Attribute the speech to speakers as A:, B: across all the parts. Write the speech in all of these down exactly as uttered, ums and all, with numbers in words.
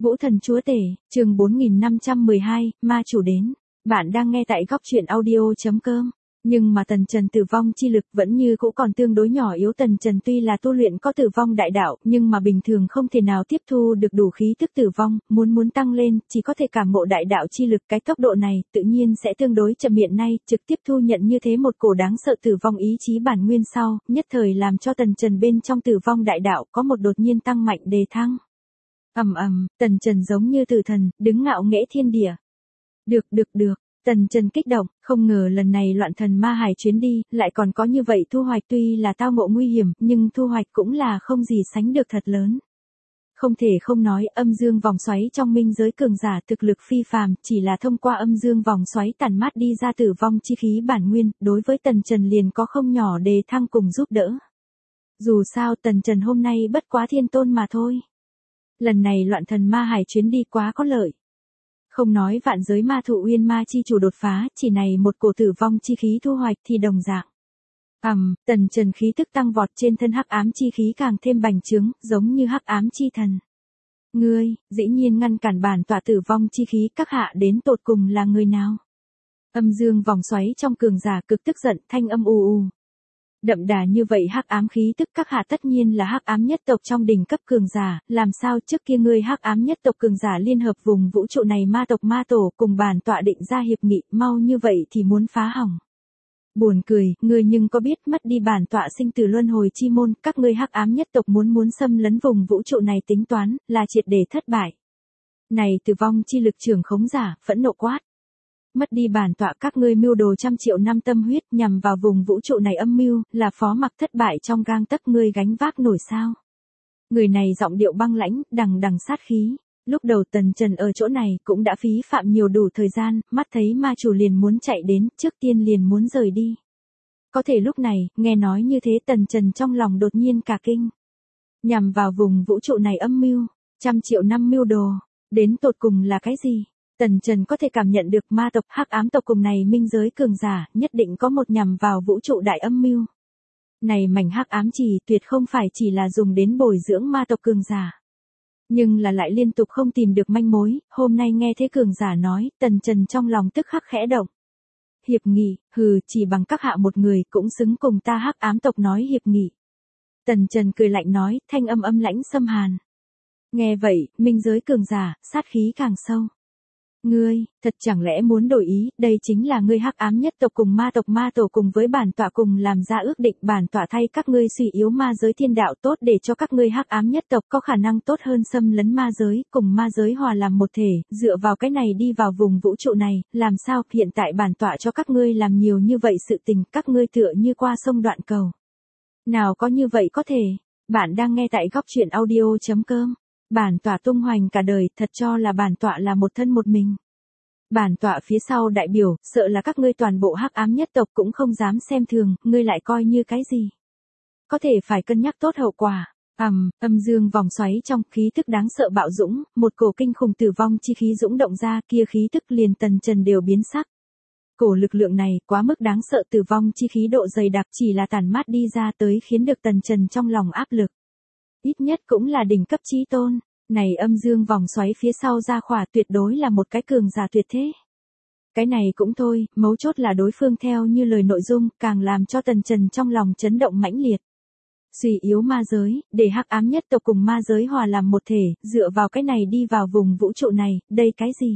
A: Vũ Thần Chúa Tể, chương bốn nghìn năm trăm mười hai, ma chủ đến. Bạn đang nghe tại góc truyện audio.com. Nhưng mà Tần Trần tử vong chi lực vẫn như cũ còn tương đối nhỏ yếu. Tần Trần tuy là tu luyện có tử vong đại đạo, nhưng mà bình thường không thể nào tiếp thu được đủ khí tức tử vong, muốn muốn tăng lên, chỉ có thể cảm ngộ đại đạo chi lực. Cái tốc độ này, tự nhiên sẽ tương đối chậm. Hiện nay, trực tiếp thu nhận như thế một cổ đáng sợ tử vong ý chí bản nguyên sau, nhất thời làm cho Tần Trần bên trong tử vong đại đạo có một đột nhiên tăng mạnh đề thăng. Ầm ầm, Tần Trần giống như tử thần, đứng ngạo nghễ thiên địa. Được được được, Tần Trần kích động, không ngờ lần này loạn thần ma hải chuyến đi, lại còn có như vậy thu hoạch. Tuy là tao ngộ nguy hiểm, nhưng thu hoạch cũng là không gì sánh được thật lớn. Không thể không nói, âm dương vòng xoáy trong minh giới cường giả thực lực phi phàm, chỉ là thông qua âm dương vòng xoáy tản mát đi ra tử vong chi khí bản nguyên, đối với Tần Trần liền có không nhỏ đề thăng cùng giúp đỡ. Dù sao Tần Trần hôm nay bất quá thiên tôn mà thôi. Lần này loạn thần ma hải chuyến đi quá có lợi. Không nói vạn giới ma thụ uyên ma chi chủ đột phá, chỉ này một cổ tử vong chi khí thu hoạch thì đồng dạng. Ầm, um, Tần Trần khí tức tăng vọt, trên thân hắc ám chi khí càng thêm bành trướng, giống như hắc ám chi thần. Ngươi, dĩ nhiên ngăn cản bản tọa tử vong chi khí, các hạ đến tột cùng là người nào? Âm dương vòng xoáy trong cường giả cực tức giận, thanh âm u u. Đậm đà như vậy hắc ám khí tức, các hạ tất nhiên là hắc ám nhất tộc trong đỉnh cấp cường giả, làm sao trước kia ngươi hắc ám nhất tộc cường giả liên hợp vùng vũ trụ này ma tộc ma tổ cùng bản tọa định ra hiệp nghị, mau như vậy thì muốn phá hỏng. Buồn cười, ngươi nhưng có biết mất đi bản tọa sinh tử luân hồi chi môn, các ngươi hắc ám nhất tộc muốn muốn xâm lấn vùng vũ trụ này tính toán, là triệt để thất bại. Này tử vong chi lực trưởng khống giả, phẫn nộ quát. Mất đi bản tọa, các ngươi mưu đồ trăm triệu năm tâm huyết nhằm vào vùng vũ trụ này âm mưu, là phó mặc thất bại trong gang tấc, ngươi gánh vác nổi sao? Người này giọng điệu băng lãnh, đằng đằng sát khí. Lúc đầu Tần Trần ở chỗ này cũng đã phí phạm nhiều đủ thời gian, mắt thấy ma chủ liền muốn chạy đến, trước tiên liền muốn rời đi. Có thể lúc này, nghe nói như thế Tần Trần trong lòng đột nhiên cả kinh. Nhằm vào vùng vũ trụ này âm mưu, trăm triệu năm mưu đồ, đến tột cùng là cái gì? Tần Trần có thể cảm nhận được ma tộc hắc ám tộc cùng này minh giới cường giả, nhất định có một nhằm vào vũ trụ đại âm mưu. Này mảnh hắc ám chỉ tuyệt không phải chỉ là dùng đến bồi dưỡng ma tộc cường giả. Nhưng là lại liên tục không tìm được manh mối, hôm nay nghe thế cường giả nói, Tần Trần trong lòng tức khắc khẽ động. Hiệp nghị, hừ, chỉ bằng các hạ một người cũng xứng cùng ta hắc ám tộc nói hiệp nghị. Tần Trần cười lạnh nói, thanh âm âm lãnh xâm hàn. Nghe vậy, minh giới cường giả, sát khí càng sâu. Ngươi, thật chẳng lẽ muốn đổi ý, đây chính là ngươi hắc ám nhất tộc cùng ma tộc ma tổ cùng với bản tọa cùng làm ra ước định, bản tọa thay các ngươi suy yếu ma giới thiên đạo tốt để cho các ngươi hắc ám nhất tộc có khả năng tốt hơn xâm lấn ma giới, cùng ma giới hòa làm một thể, dựa vào cái này đi vào vùng vũ trụ này, làm sao, hiện tại bản tọa cho các ngươi làm nhiều như vậy sự tình, các ngươi tựa như qua sông đoạn cầu. Nào có như vậy có thể, bạn đang nghe tại góc truyện audio.com. Bản tọa tung hoành cả đời, thật cho là bản tọa là một thân một mình. Bản tọa phía sau đại biểu, sợ là các ngươi toàn bộ hắc ám nhất tộc cũng không dám xem thường, ngươi lại coi như cái gì. Có thể phải cân nhắc tốt hậu quả. Ầm, âm dương vòng xoáy trong, khí tức đáng sợ bạo dũng, một cổ kinh khủng tử vong chi khí dũng động ra, kia khí tức liền Tần Trần đều biến sắc. Cổ lực lượng này quá mức đáng sợ, tử vong chi khí độ dày đặc chỉ là tản mát đi ra tới khiến được Tần Trần trong lòng áp lực. Ít nhất cũng là đỉnh cấp chí tôn, này âm dương vòng xoáy phía sau ra khỏa tuyệt đối là một cái cường giả tuyệt thế. Cái này cũng thôi, mấu chốt là đối phương theo như lời nội dung, càng làm cho Tần Trần trong lòng chấn động mãnh liệt. Suy yếu ma giới, để hắc ám nhất tộc cùng ma giới hòa làm một thể, dựa vào cái này đi vào vùng vũ trụ này, đây cái gì?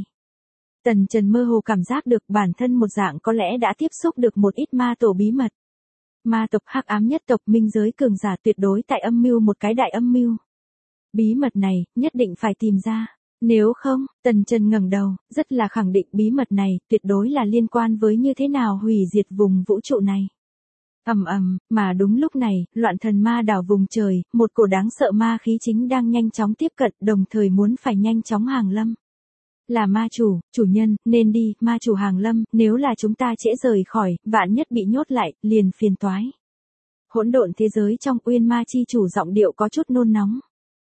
A: Tần Trần mơ hồ cảm giác được bản thân một dạng có lẽ đã tiếp xúc được một ít ma tổ bí mật. Ma tộc hắc ám nhất tộc minh giới cường giả tuyệt đối tại âm mưu một cái đại âm mưu. Bí mật này, nhất định phải tìm ra. Nếu không, Tần Trần ngẩng đầu, rất là khẳng định bí mật này, tuyệt đối là liên quan với như thế nào hủy diệt vùng vũ trụ này. Ầm ầm, mà đúng lúc này, loạn thần ma đảo vùng trời, một cổ đáng sợ ma khí chính đang nhanh chóng tiếp cận, đồng thời muốn phải nhanh chóng hàng lâm. Là ma chủ, chủ nhân, nên đi, ma chủ hàng lâm, nếu là chúng ta trễ rời khỏi, vạn nhất bị nhốt lại, liền phiền toái. Hỗn độn thế giới trong, uyên ma chi chủ giọng điệu có chút nôn nóng.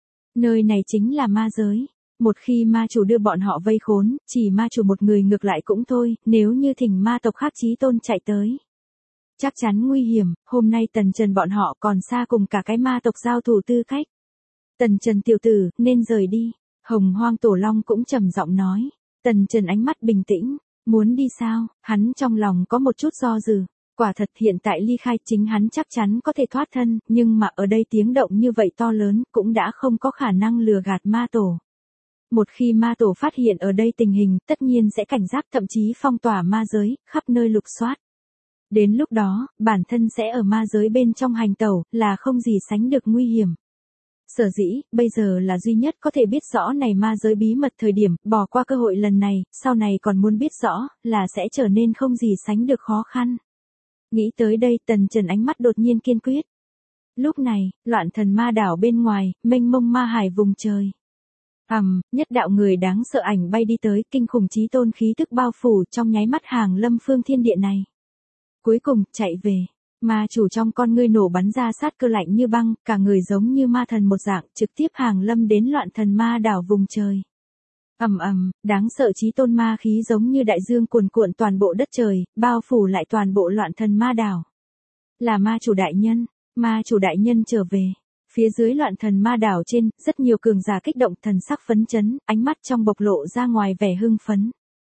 A: Nơi này chính là ma giới. Một khi ma chủ đưa bọn họ vây khốn, chỉ ma chủ một người ngược lại cũng thôi, nếu như thỉnh ma tộc khác chí tôn chạy tới. Chắc chắn nguy hiểm, hôm nay Tần Trần bọn họ còn xa cùng cả cái ma tộc giao thủ tư cách. Tần Trần tiểu tử, nên rời đi. Hồng Hoang Tổ Long cũng trầm giọng nói. Tần Trần ánh mắt bình tĩnh, muốn đi sao, hắn trong lòng có một chút do dự. Quả thật hiện tại ly khai chính hắn chắc chắn có thể thoát thân, nhưng mà ở đây tiếng động như vậy to lớn cũng đã không có khả năng lừa gạt ma tổ. Một khi ma tổ phát hiện ở đây tình hình, tất nhiên sẽ cảnh giác thậm chí phong tỏa ma giới, khắp nơi lục soát. Đến lúc đó, bản thân sẽ ở ma giới bên trong hành tẩu, là không gì sánh được nguy hiểm. Sở dĩ, bây giờ là duy nhất có thể biết rõ này ma giới bí mật thời điểm, bỏ qua cơ hội lần này, sau này còn muốn biết rõ, là sẽ trở nên không gì sánh được khó khăn. Nghĩ tới đây Tần Trần ánh mắt đột nhiên kiên quyết. Lúc này, loạn thần ma đảo bên ngoài, mênh mông ma hải vùng trời. Ầm, um, nhất đạo người đáng sợ ảnh bay đi tới, kinh khủng chí tôn khí tức bao phủ trong nháy mắt hàng lâm phương thiên địa này. Cuối cùng, chạy về. Ma chủ trong con ngươi nổ bắn ra sát cơ lạnh như băng, cả người giống như ma thần một dạng, trực tiếp hàng lâm đến loạn thần ma đảo vùng trời. Ầm ầm, đáng sợ chí tôn ma khí giống như đại dương cuồn cuộn toàn bộ đất trời, bao phủ lại toàn bộ loạn thần ma đảo. Là ma chủ đại nhân, ma chủ đại nhân trở về. Phía dưới loạn thần ma đảo trên, rất nhiều cường giả kích động thần sắc phấn chấn, ánh mắt trong bộc lộ ra ngoài vẻ hưng phấn.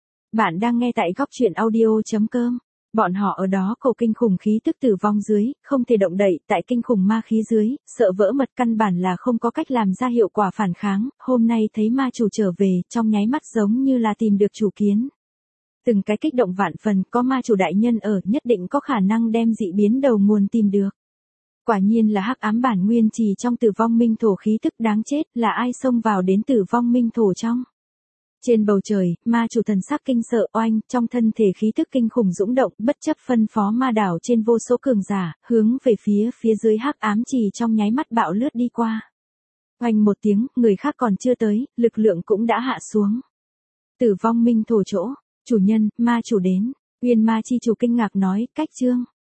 A: Bạn đang nghe tại góc truyện audio chấm com. Bọn họ ở đó cầu kinh khủng khí tức tử vong dưới, không thể động đậy, tại kinh khủng ma khí dưới, sợ vỡ mật căn bản là không có cách làm ra hiệu quả phản kháng, hôm nay thấy ma chủ trở về, trong nháy mắt giống như là tìm được chủ kiến. Từng cái kích động vạn phần, có ma chủ đại nhân ở, nhất định có khả năng đem dị biến đầu nguồn tìm được. Quả nhiên là hắc ám bản nguyên trì trong tử vong minh thổ khí tức đáng chết, là ai xông vào đến tử vong minh thổ trong. Trên bầu trời, ma chủ thần sắc kinh sợ oanh, trong thân thể khí tức kinh khủng dũng động, bất chấp phân phó ma đảo trên vô số cường giả, hướng về phía phía dưới hắc ám trì trong nháy mắt bạo lướt đi qua. Oanh một tiếng, người khác còn chưa tới, lực lượng cũng đã hạ xuống. Tử vong minh thổ chỗ, chủ nhân, ma chủ đến, Uyên Ma chi chủ kinh ngạc nói, cách chương.